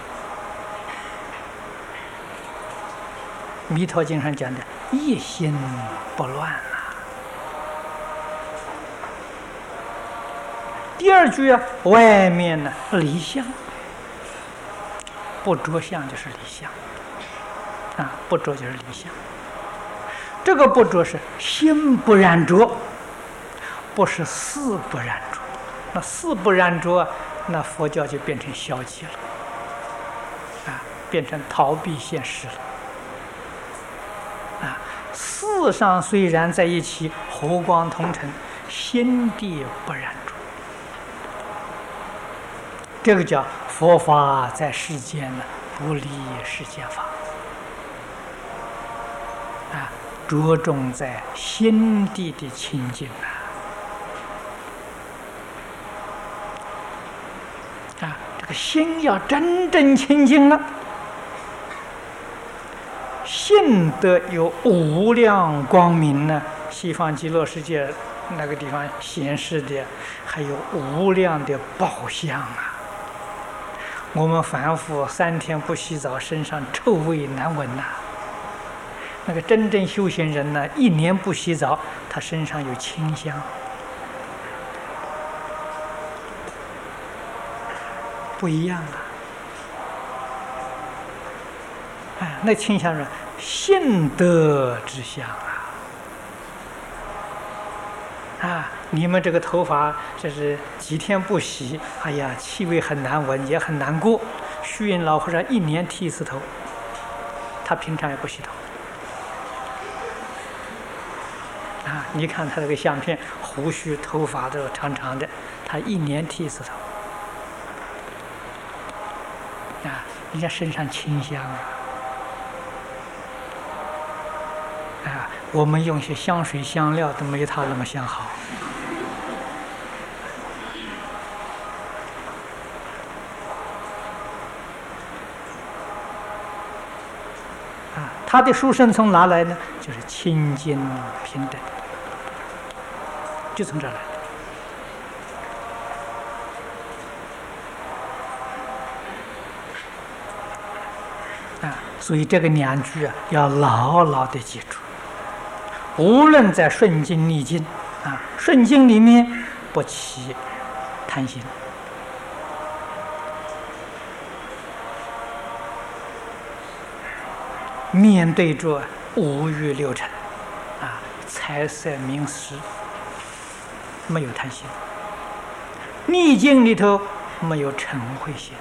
弥陀经上讲的一心不乱啊。第二句啊，外面呢离相，不着相就是离相啊，不着就是离相。这个不着是心不染着，不是事不染着。那事不染着，那佛教就变成消极了啊，变成逃避现实了。啊，事上虽然在一起，和光同尘，心地不染着。 这个叫佛法在世间呢，不离世间法。着重在心地的清净这个心要真正清净了，信得有无量光明呢。西方极乐世界那个地方显示的还有无量的宝相我们凡夫3天不洗澡，身上臭味难闻那个真正修行人呢，1年不洗澡，他身上有清香，不一样那清香是信德之香你们这个头发这是几天不洗，哎呀，气味很难闻，也很难过。虚云老和尚1年剃1次头，他平常也不洗头。你看他这个相片，胡须、头发都长长的，他1年剃1次头。人家身上清香我们用些香水香料都没他那么香好。他的殊胜从哪来呢？就是清净平等，就从这儿来所以这个2句要牢牢的记住。无论在顺境逆境顺境里面不起贪心，面对着5欲6尘财色名食，没有贪心；逆境里头没有嗔恚心，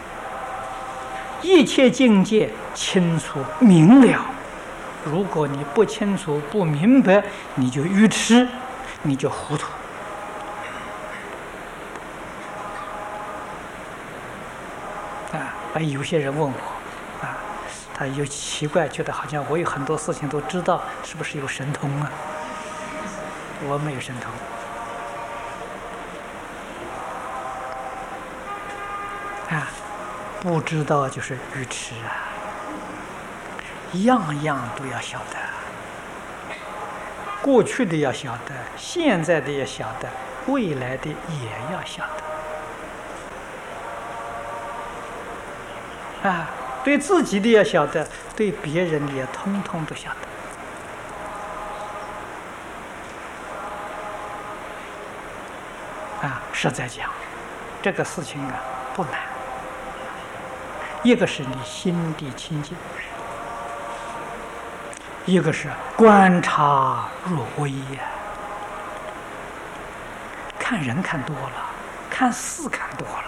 一切境界清楚明了。如果你不清楚不明白，你就愚痴，你就糊涂有些人问我他有奇怪，觉得好像我有很多事情都知道，是不是有神通我没有神通不知道就是愚痴样样都要晓得，过去的要晓得，现在的也晓得，未来的也要晓得对自己的也晓得，对别人的也通通都晓得实在讲这个事情不难，一个是你心地清净，一个是观察入微看人看多了，看事看多了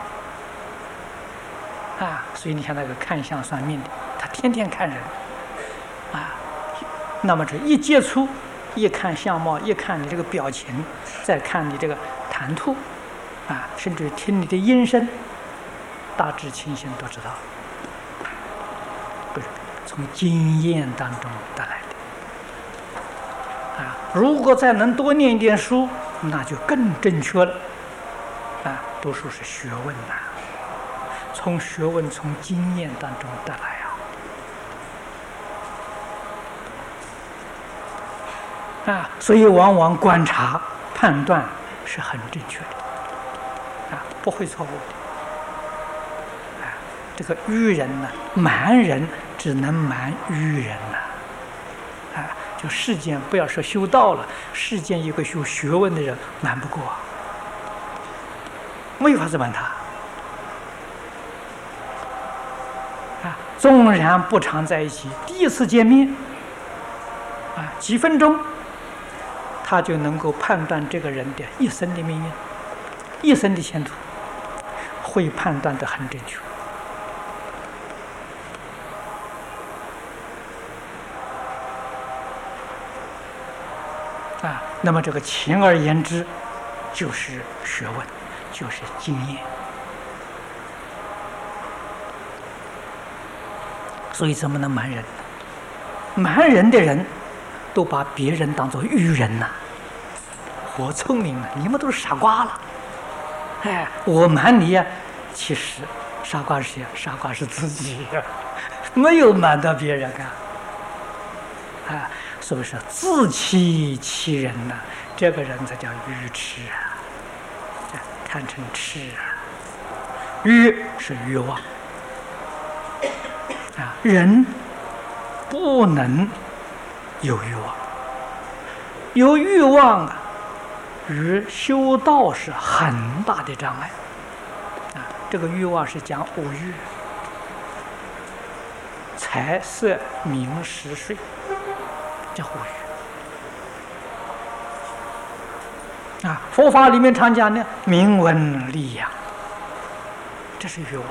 所以你看那个看相算命的，他天天看人那么这一接触，一看相貌，一看你这个表情，再看你这个谈吐甚至听你的音声，大致情形都知道，不是从经验当中得来的如果再能多念一点书，那就更正确了读书是学问从学问从经验当中得来所以往往观察判断是很正确的不会错误的这个愚人蛮人只能瞒愚人就世间不要说修道了，世间一个修学问的人瞒不过没法子瞒他纵然不常在一起，第一次见面几分钟，他就能够判断这个人的一生的命运，一生的前途，会判断得很正确那么这个简而言之就是学问，就是经验所以怎么能瞒人呢？瞒人的人都把别人当作愚人呐、我聪明了，你们都是傻瓜了。哎，我瞒你呀，其实傻瓜是谁？傻瓜是自己呀，没有瞒到别人啊。所以说自欺欺人呐、这个人才叫愚痴啊，贪嗔痴啊。欲是欲望啊，人不能有欲望，有欲望啊，与修道是很大的障碍啊。这个欲望是讲五欲：财色名食睡，叫五欲啊。佛法里面常讲的名闻利养，这是欲望。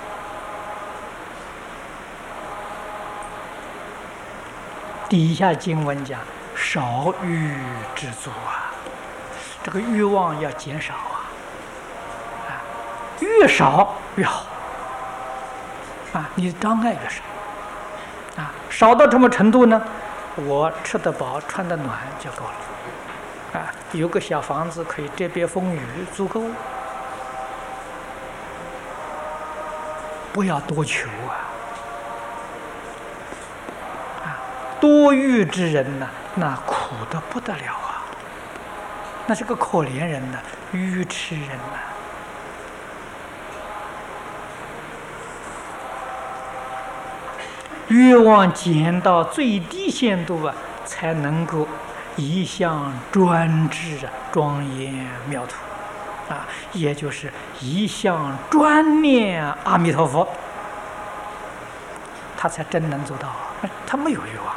底下经文讲少欲知足啊，这个欲望要减少啊，越少越好啊，你的障碍越少啊，少到什么程度呢？我吃得饱穿得暖就够了啊，有个小房子可以遮避风雨足够，不要多求啊！多欲之人呢，那苦得不得了啊！那是个可怜人呐，愚痴人呐。欲望减到最低限度啊，才能够一向专制啊，庄严妙土啊，也就是一向专念阿弥陀佛，他才真能做到。他没有欲望。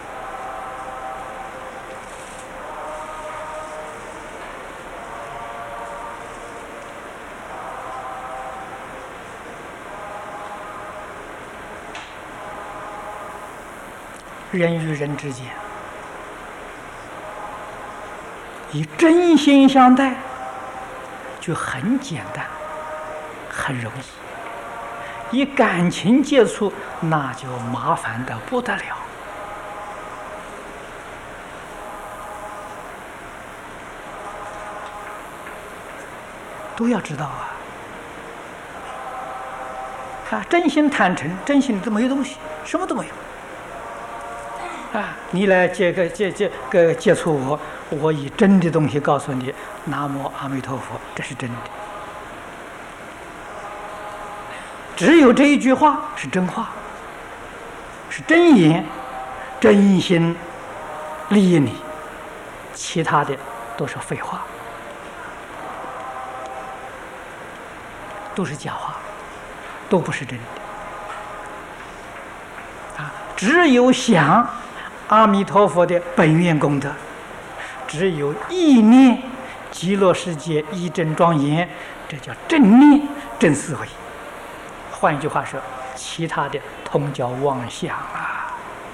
人与人之间以真心相待，就很简单，很容易；以感情接触，那就麻烦得不得了。都要知道啊！真心坦诚，真心都没有东西，什么都没有。你来接触我，我以真的东西告诉你，南无阿弥陀佛，这是真的。只有这一句话是真话，是真言，真心利益你，其他的都是废话，都是假话，都不是真的。只有想阿弥陀佛的本愿功德，只有意念极乐世界一真庄严，这叫正念正思维。换一句话说，其他的通叫妄想啊！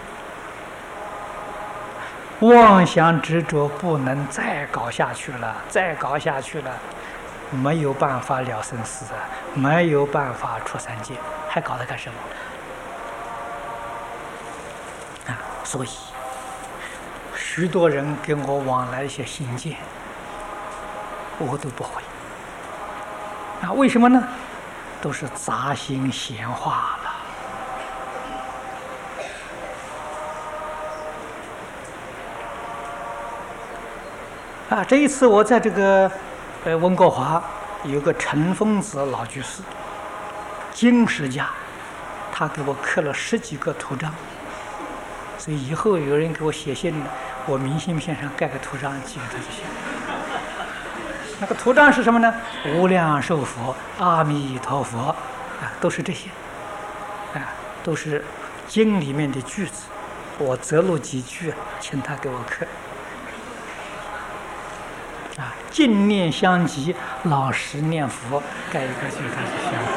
妄想执着不能再搞下去了，再搞下去了，没有办法了生死，没有办法出三界，还搞它干什么？所以，许多人跟我往来一些信件，我都不回。为什么呢？都是杂心闲话了。这一次我在这个温哥华有个陈峰子老居士，经史家，他给我刻了10几个图章。所以以后有人给我写信，我明信片上盖个图章寄给他就行。那个图章是什么呢？无量寿佛、阿弥陀佛，都是这些，都是经里面的句子。我择录几句，请他给我刻。净念相继，老实念佛，盖一个句子就行。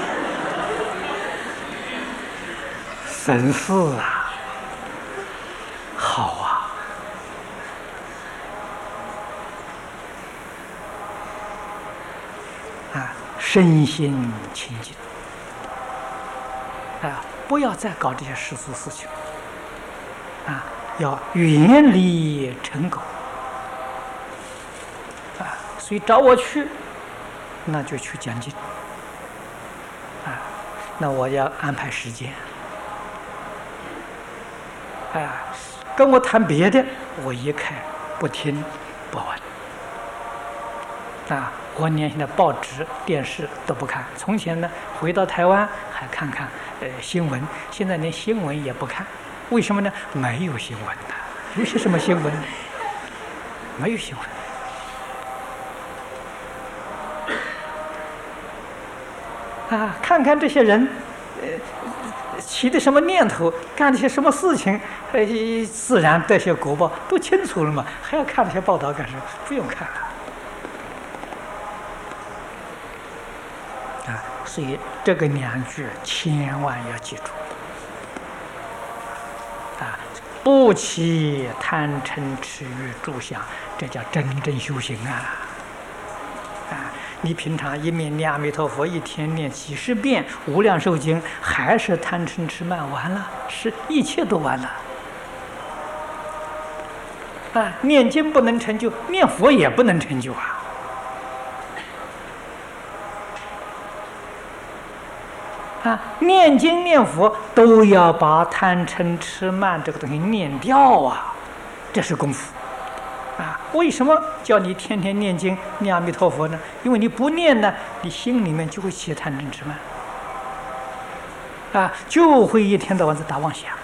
神似啊！好身心清净不要再搞这些世俗事情啊，要远离尘垢啊。所以找我去，那就去讲经啊，那我要安排时间啊。跟我谈别的，我一概不听不闻啊。我连现在报纸、电视都不看。从前呢，回到台湾还看看新闻，现在连新闻也不看。为什么呢？没有新闻的，有些什么新闻？没有新闻啊！看看这些人，起的什么念头，干了些什么事情，自然得些果报都清楚了嘛，还要看这些报道干什么？不用看了。啊，所以这个2句千万要记住啊！不起贪嗔痴欲住想，这叫真正修行啊！啊，你平常一面念阿弥陀佛，一天念几10遍无量寿经，还是贪嗔痴慢，完了，是一切都完了。啊，念经不能成就，念佛也不能成就啊！啊，念经念佛都要把贪嗔痴慢这个东西念掉啊，这是功夫啊。为什么叫你天天念经念阿弥陀佛呢？因为你不念呢，你心里面就会起贪嗔痴慢啊，就会一天到晚在打妄想